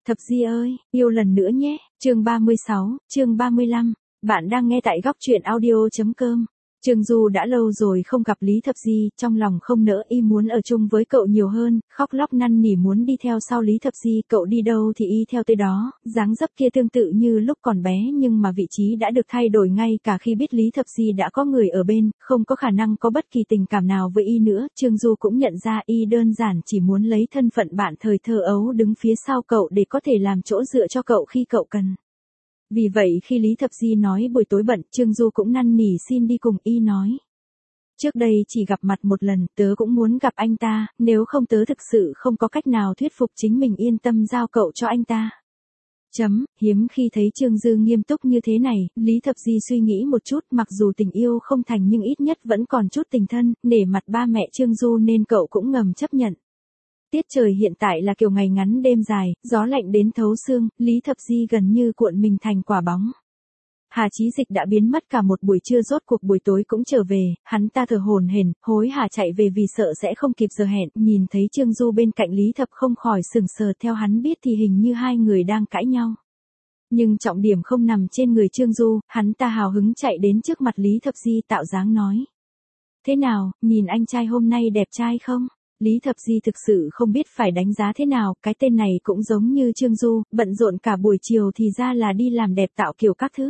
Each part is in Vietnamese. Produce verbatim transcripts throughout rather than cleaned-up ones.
Thập Di ơi, yêu lần nữa nhé. Chương ba mươi sáu, chương ba mươi lăm. Bạn đang nghe tại góc truyện audio chấm com. Trương Du đã lâu rồi không gặp Lý Thập Di, trong lòng không nỡ, y muốn ở chung với cậu nhiều hơn, khóc lóc năn nỉ muốn đi theo sau Lý Thập Di, cậu đi đâu thì y theo tới đó, dáng dấp kia tương tự như lúc còn bé nhưng mà vị trí đã được thay đổi ngay cả khi biết Lý Thập Di đã có người ở bên, không có khả năng có bất kỳ tình cảm nào với y nữa. Trương Du cũng nhận ra y đơn giản chỉ muốn lấy thân phận bạn thời thơ ấu đứng phía sau cậu để có thể làm chỗ dựa cho cậu khi cậu cần. Vì vậy khi Lý Thập Di nói buổi tối bận, Trương Du cũng năn nỉ xin đi cùng, y nói. Trước đây chỉ gặp mặt một lần, tớ cũng muốn gặp anh ta, nếu không tớ thực sự không có cách nào thuyết phục chính mình yên tâm giao cậu cho anh ta. Chấm, hiếm khi thấy Trương Dư nghiêm túc như thế này, Lý Thập Di suy nghĩ một chút, mặc dù tình yêu không thành nhưng ít nhất vẫn còn chút tình thân, nể mặt ba mẹ Trương Du nên cậu cũng ngầm chấp nhận. Tiết trời hiện tại là kiểu ngày ngắn đêm dài, gió lạnh đến thấu xương, Lý Thập Di gần như cuộn mình thành quả bóng. Hà Chí Dịch đã biến mất cả một buổi trưa, rốt cuộc buổi tối cũng trở về, hắn ta thở hổn hển, hối hả chạy về vì sợ sẽ không kịp giờ hẹn, nhìn thấy Trương Du bên cạnh Lý Thập không khỏi sừng sờ, theo hắn biết thì hình như hai người đang cãi nhau. Nhưng trọng điểm không nằm trên người Trương Du, hắn ta hào hứng chạy đến trước mặt Lý Thập Di tạo dáng nói. Thế nào, nhìn anh trai hôm nay đẹp trai không? Lý Thập Di thực sự không biết phải đánh giá thế nào, cái tên này cũng giống như Trương Du, bận rộn cả buổi chiều thì ra là đi làm đẹp tạo kiểu các thứ.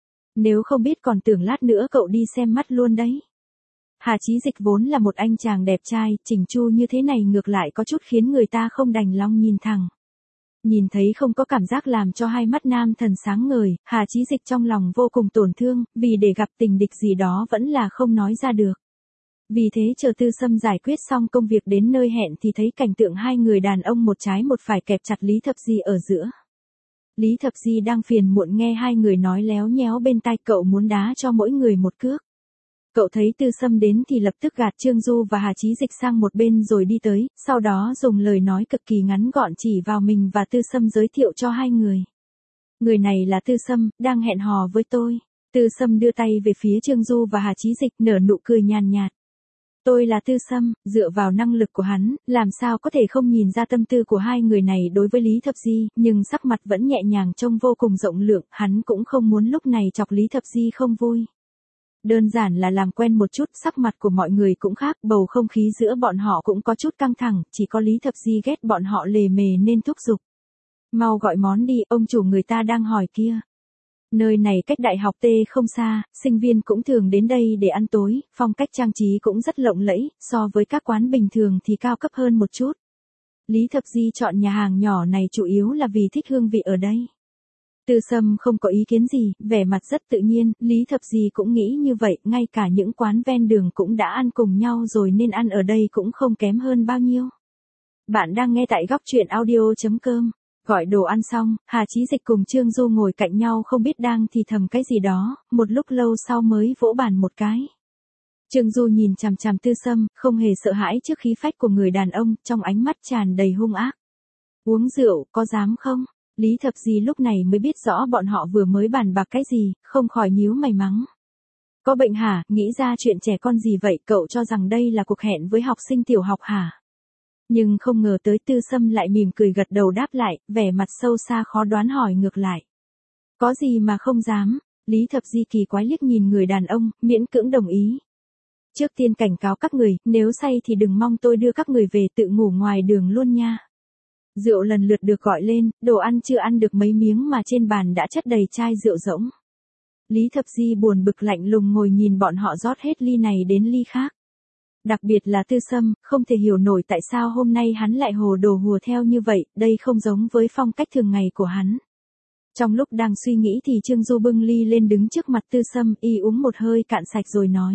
Nếu không biết còn tưởng lát nữa cậu đi xem mắt luôn đấy. Hà Chí Dịch vốn là một anh chàng đẹp trai, chỉnh chu như thế này ngược lại có chút khiến người ta không đành lòng nhìn thẳng. Nhìn thấy không có cảm giác làm cho hai mắt nam thần sáng ngời, Hà Chí Dịch trong lòng vô cùng tổn thương, vì để gặp tình địch gì đó vẫn là không nói ra được. Vì thế chờ Tư Sâm giải quyết xong công việc đến nơi hẹn thì thấy cảnh tượng hai người đàn ông một trái một phải kẹp chặt Lý Thập Di ở giữa. Lý Thập Di đang phiền muộn nghe hai người nói léo nhéo bên tai, cậu muốn đá cho mỗi người một cước. Cậu thấy Tư Sâm đến thì lập tức gạt Trương Du và Hà Chí Dịch sang một bên rồi đi tới, sau đó dùng lời nói cực kỳ ngắn gọn chỉ vào mình và Tư Sâm giới thiệu cho hai người. Người này là Tư Sâm, đang hẹn hò với tôi. Tư Sâm đưa tay về phía Trương Du và Hà Chí Dịch, nở nụ cười nhàn nhạt. Tôi là Tư Sâm, dựa vào năng lực của hắn, làm sao có thể không nhìn ra tâm tư của hai người này đối với Lý Thập Di, nhưng sắc mặt vẫn nhẹ nhàng trông vô cùng rộng lượng, hắn cũng không muốn lúc này chọc Lý Thập Di không vui. Đơn giản là làm quen một chút, sắc mặt của mọi người cũng khác, bầu không khí giữa bọn họ cũng có chút căng thẳng, chỉ có Lý Thập Di ghét bọn họ lề mề nên thúc giục. Mau gọi món đi, ông chủ người ta đang hỏi kia. Nơi này cách đại học T không xa, sinh viên cũng thường đến đây để ăn tối, phong cách trang trí cũng rất lộng lẫy, so với các quán bình thường thì cao cấp hơn một chút. Lý Thập Di chọn nhà hàng nhỏ này chủ yếu là vì thích hương vị ở đây. Tư Sâm không có ý kiến gì, vẻ mặt rất tự nhiên, Lý Thập Di cũng nghĩ như vậy, ngay cả những quán ven đường cũng đã ăn cùng nhau rồi nên ăn ở đây cũng không kém hơn bao nhiêu. Bạn đang nghe tại góc truyện audio chấm com. Gọi đồ ăn xong, Hà Chí Dịch cùng Trương Du ngồi cạnh nhau không biết đang thì thầm cái gì đó, một lúc lâu sau mới vỗ bàn một cái. Trương Du nhìn chằm chằm Tư Sâm, không hề sợ hãi trước khí phách của người đàn ông, trong ánh mắt tràn đầy hung ác. Uống rượu, có dám không? Lý Thập Di lúc này mới biết rõ bọn họ vừa mới bàn bạc cái gì, không khỏi nhíu mày mắng. Có bệnh hả, nghĩ ra chuyện trẻ con gì vậy, cậu cho rằng đây là cuộc hẹn với học sinh tiểu học hả? Nhưng không ngờ tới Tư Sâm lại mỉm cười gật đầu đáp lại, vẻ mặt sâu xa khó đoán hỏi ngược lại. Có gì mà không dám? Lý Thập Di kỳ quái liếc nhìn người đàn ông, miễn cưỡng đồng ý. Trước tiên cảnh cáo các người, nếu say thì đừng mong tôi đưa các người về, tự ngủ ngoài đường luôn nha. Rượu lần lượt được gọi lên, đồ ăn chưa ăn được mấy miếng mà trên bàn đã chất đầy chai rượu rỗng. Lý Thập Di buồn bực lạnh lùng ngồi nhìn bọn họ rót hết ly này đến ly khác. Đặc biệt là Tư Sâm, không thể hiểu nổi tại sao hôm nay hắn lại hồ đồ hùa theo như vậy, đây không giống với phong cách thường ngày của hắn. Trong lúc đang suy nghĩ thì Trương Du bưng ly lên đứng trước mặt Tư Sâm, y uống một hơi cạn sạch rồi nói.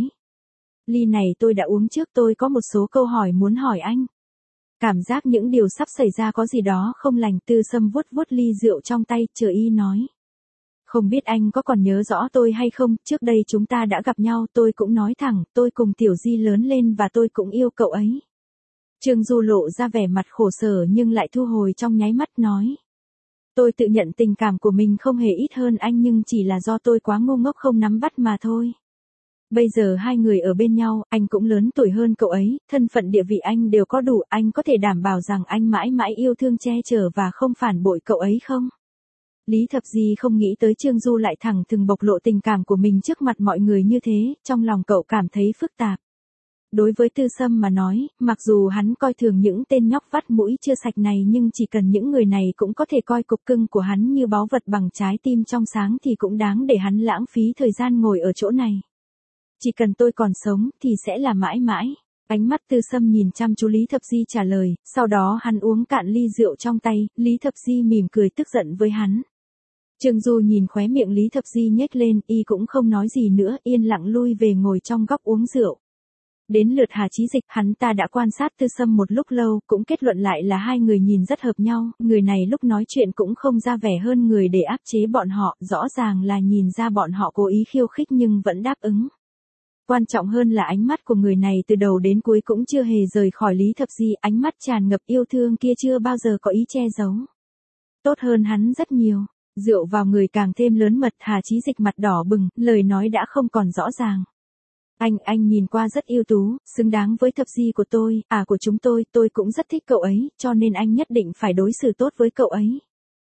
Ly này tôi đã uống trước, tôi có một số câu hỏi muốn hỏi anh. Cảm giác những điều sắp xảy ra có gì đó không lành. Tư Sâm vuốt vuốt ly rượu trong tay, chờ y nói. Không biết anh có còn nhớ rõ tôi hay không, trước đây chúng ta đã gặp nhau, tôi cũng nói thẳng, tôi cùng Tiểu Di lớn lên và tôi cũng yêu cậu ấy. Trương Du lộ ra vẻ mặt khổ sở nhưng lại thu hồi trong nháy mắt nói. Tôi tự nhận tình cảm của mình không hề ít hơn anh nhưng chỉ là do tôi quá ngu ngốc không nắm bắt mà thôi. Bây giờ hai người ở bên nhau, anh cũng lớn tuổi hơn cậu ấy, thân phận địa vị anh đều có đủ, anh có thể đảm bảo rằng anh mãi mãi yêu thương che chở và không phản bội cậu ấy không? Lý Thập Di không nghĩ tới Trương Du lại thẳng thừng bộc lộ tình cảm của mình trước mặt mọi người như thế, trong lòng cậu cảm thấy phức tạp. Đối với Tư Sâm mà nói, mặc dù hắn coi thường những tên nhóc vắt mũi chưa sạch này nhưng chỉ cần những người này cũng có thể coi cục cưng của hắn như báu vật bằng trái tim trong sáng thì cũng đáng để hắn lãng phí thời gian ngồi ở chỗ này. Chỉ cần tôi còn sống thì sẽ là mãi mãi. Ánh mắt Tư Sâm nhìn chăm chú Lý Thập Di trả lời, sau đó hắn uống cạn ly rượu trong tay, Lý Thập Di mỉm cười tức giận với hắn. Trương Du nhìn khóe miệng Lý Thập Di nhếch lên, y cũng không nói gì nữa, yên lặng lui về ngồi trong góc uống rượu. Đến lượt Hà Chí Dịch, hắn ta đã quan sát Tư Sâm một lúc lâu, cũng kết luận lại là hai người nhìn rất hợp nhau, người này lúc nói chuyện cũng không ra vẻ hơn người để áp chế bọn họ, rõ ràng là nhìn ra bọn họ cố ý khiêu khích nhưng vẫn đáp ứng. Quan trọng hơn là ánh mắt của người này từ đầu đến cuối cũng chưa hề rời khỏi Lý Thập Di, ánh mắt tràn ngập yêu thương kia chưa bao giờ có ý che giấu. Tốt hơn hắn rất nhiều. Rượu vào người càng thêm lớn mật, Hà Chí Dịch mặt đỏ bừng, lời nói đã không còn rõ ràng. Anh, anh nhìn qua rất ưu tú, xứng đáng với Thập Di của tôi, à của chúng tôi, tôi cũng rất thích cậu ấy, cho nên anh nhất định phải đối xử tốt với cậu ấy.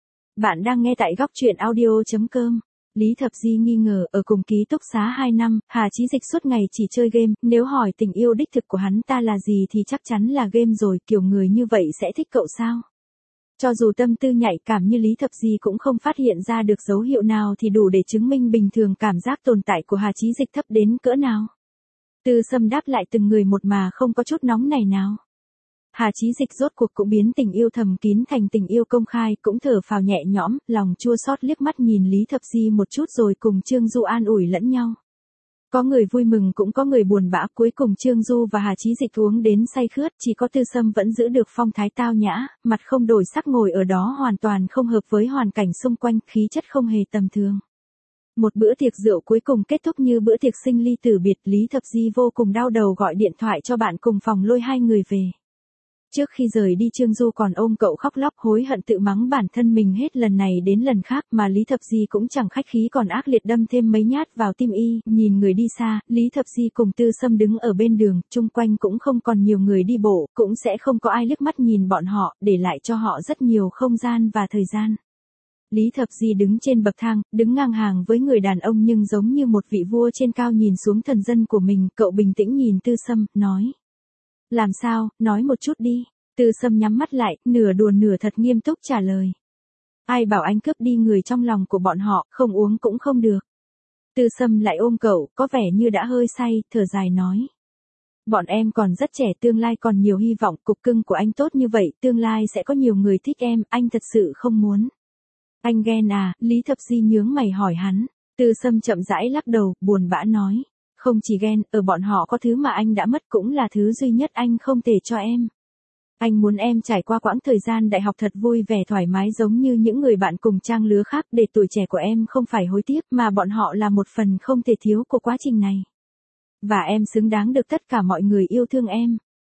Bạn đang nghe tại góc truyện audio chấm com. Lý Thập Di nghi ngờ, ở cùng ký túc xá hai năm, Hà Chí Dịch suốt ngày chỉ chơi game, nếu hỏi tình yêu đích thực của hắn ta là gì thì chắc chắn là game rồi, kiểu người như vậy sẽ thích cậu sao? Cho dù tâm tư nhạy cảm như Lý Thập Di cũng không phát hiện ra được dấu hiệu nào thì đủ để chứng minh bình thường cảm giác tồn tại của Hà Chí Dịch thấp đến cỡ nào. Tư Sâm đáp lại từng người một mà không có chút nóng này nào. Hà Chí Dịch rốt cuộc cũng biến tình yêu thầm kín thành tình yêu công khai, cũng thở phào nhẹ nhõm, lòng chua xót liếc mắt nhìn Lý Thập Di một chút rồi cùng Trương Du an ủi lẫn nhau. Có người vui mừng cũng có người buồn bã, cuối cùng Trương Du và Hà Chí Dịch uống đến say khướt, chỉ có Tư Sâm vẫn giữ được phong thái tao nhã, mặt không đổi sắc ngồi ở đó hoàn toàn không hợp với hoàn cảnh xung quanh, khí chất không hề tầm thường. Một bữa tiệc rượu cuối cùng kết thúc như bữa tiệc sinh ly tử biệt, Lý Thập Di vô cùng đau đầu gọi điện thoại cho bạn cùng phòng lôi hai người về. Trước khi rời đi Trương Du còn ôm cậu khóc lóc hối hận tự mắng bản thân mình hết lần này đến lần khác mà Lý Thập Di cũng chẳng khách khí còn ác liệt đâm thêm mấy nhát vào tim y, nhìn người đi xa, Lý Thập Di cùng Tư Sâm đứng ở bên đường, chung quanh cũng không còn nhiều người đi bộ, cũng sẽ không có ai liếc mắt nhìn bọn họ, để lại cho họ rất nhiều không gian và thời gian. Lý Thập Di đứng trên bậc thang, đứng ngang hàng với người đàn ông nhưng giống như một vị vua trên cao nhìn xuống thần dân của mình, cậu bình tĩnh nhìn Tư Sâm, nói. Làm sao, nói một chút đi. Tư Sâm nhắm mắt lại, nửa đùa nửa thật nghiêm túc trả lời. Ai bảo anh cướp đi người trong lòng của bọn họ, không uống cũng không được. Tư Sâm lại ôm cậu, có vẻ như đã hơi say, thở dài nói. Bọn em còn rất trẻ, tương lai còn nhiều hy vọng, cục cưng của anh tốt như vậy, tương lai sẽ có nhiều người thích em, anh thật sự không muốn. Anh ghen à, Lý Thập Di nhướng mày hỏi hắn. Tư Sâm chậm rãi lắc đầu, buồn bã nói. Không chỉ ghen, ở bọn họ có thứ mà anh đã mất cũng là thứ duy nhất anh không thể cho em. Anh muốn em trải qua quãng thời gian đại học thật vui vẻ thoải mái giống như những người bạn cùng trang lứa khác để tuổi trẻ của em không phải hối tiếc mà bọn họ là một phần không thể thiếu của quá trình này. Và em xứng đáng được tất cả mọi người yêu thương em.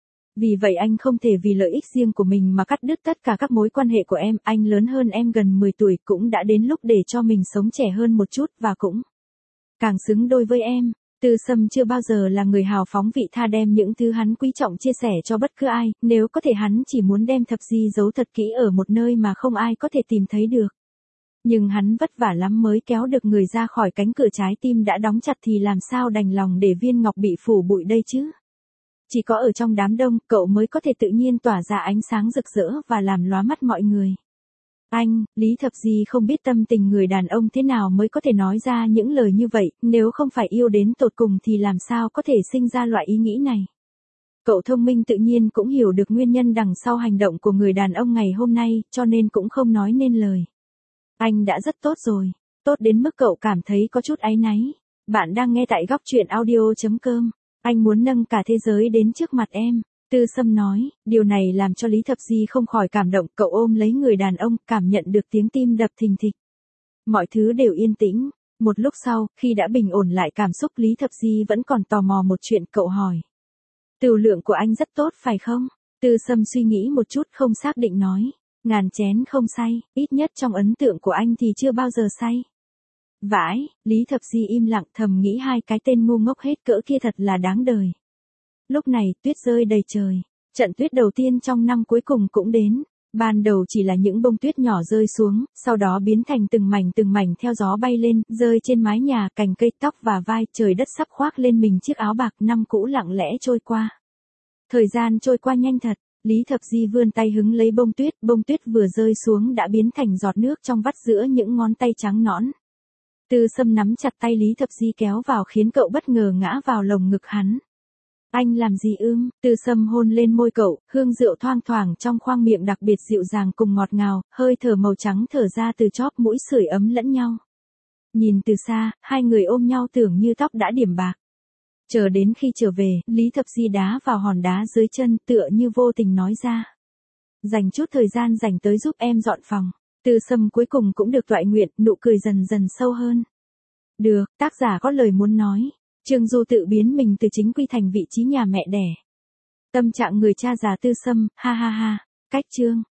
Vì vậy anh không thể vì lợi ích riêng của mình mà cắt đứt tất cả các mối quan hệ của em. Anh lớn hơn em gần mười tuổi, cũng đã đến lúc để cho mình sống trẻ hơn một chút và cũng càng xứng đôi với em. Tư Sâm chưa bao giờ là người hào phóng vị tha đem những thứ hắn quý trọng chia sẻ cho bất cứ ai, nếu có thể hắn chỉ muốn đem Thập Di giấu thật kỹ ở một nơi mà không ai có thể tìm thấy được. Nhưng hắn vất vả lắm mới kéo được người ra khỏi cánh cửa trái tim đã đóng chặt thì làm sao đành lòng để viên ngọc bị phủ bụi đây chứ? Chỉ có ở trong đám đông, cậu mới có thể tự nhiên tỏa ra ánh sáng rực rỡ và làm lóa mắt mọi người. Anh, Lý Thập Di không biết tâm tình người đàn ông thế nào mới có thể nói ra những lời như vậy, nếu không phải yêu đến tột cùng thì làm sao có thể sinh ra loại ý nghĩ này. Cậu thông minh tự nhiên cũng hiểu được nguyên nhân đằng sau hành động của người đàn ông ngày hôm nay, cho nên cũng không nói nên lời. Anh đã rất tốt rồi, tốt đến mức cậu cảm thấy có chút áy náy. Bạn đang nghe tại góc truyện audio chấm com. Anh muốn nâng cả thế giới đến trước mặt em. Tư Sâm nói, điều này làm cho Lý Thập Di không khỏi cảm động, cậu ôm lấy người đàn ông, cảm nhận được tiếng tim đập thình thịch. Mọi thứ đều yên tĩnh. Một lúc sau, khi đã bình ổn lại cảm xúc, Lý Thập Di vẫn còn tò mò một chuyện, cậu hỏi. Tửu lượng của anh rất tốt phải không? Tư Sâm suy nghĩ một chút không xác định nói. Ngàn chén không say, ít nhất trong ấn tượng của anh thì chưa bao giờ say. Vãi, Lý Thập Di im lặng thầm nghĩ hai cái tên ngu ngốc hết cỡ kia thật là đáng đời. Lúc này, tuyết rơi đầy trời. Trận tuyết đầu tiên trong năm cuối cùng cũng đến. Ban đầu chỉ là những bông tuyết nhỏ rơi xuống, sau đó biến thành từng mảnh từng mảnh theo gió bay lên, rơi trên mái nhà, cành cây, tóc và vai, trời đất sắp khoác lên mình chiếc áo bạc, năm cũ lặng lẽ trôi qua. Thời gian trôi qua nhanh thật, Lý Thập Di vươn tay hứng lấy bông tuyết, bông tuyết vừa rơi xuống đã biến thành giọt nước trong vắt giữa những ngón tay trắng nõn. Tư Sâm nắm chặt tay Lý Thập Di kéo vào khiến cậu bất ngờ ngã vào lồng ngực hắn. Anh làm gì ưm? Tư Sâm hôn lên môi cậu, hương rượu thoang thoảng trong khoang miệng đặc biệt dịu dàng cùng ngọt ngào, hơi thở màu trắng thở ra từ chóp mũi sưởi ấm lẫn nhau. Nhìn từ xa, hai người ôm nhau tưởng như tóc đã điểm bạc. Chờ đến khi trở về, Lý Thập Di đá vào hòn đá dưới chân tựa như vô tình nói ra. Dành chút thời gian dành tới giúp em dọn phòng. Tư Sâm cuối cùng cũng được toại nguyện, nụ cười dần dần sâu hơn. Được, tác giả có lời muốn nói. Trương Du tự biến mình từ chính quy thành vị trí nhà mẹ đẻ. Tâm trạng người cha già Tư Sâm, ha ha ha. Cách chương.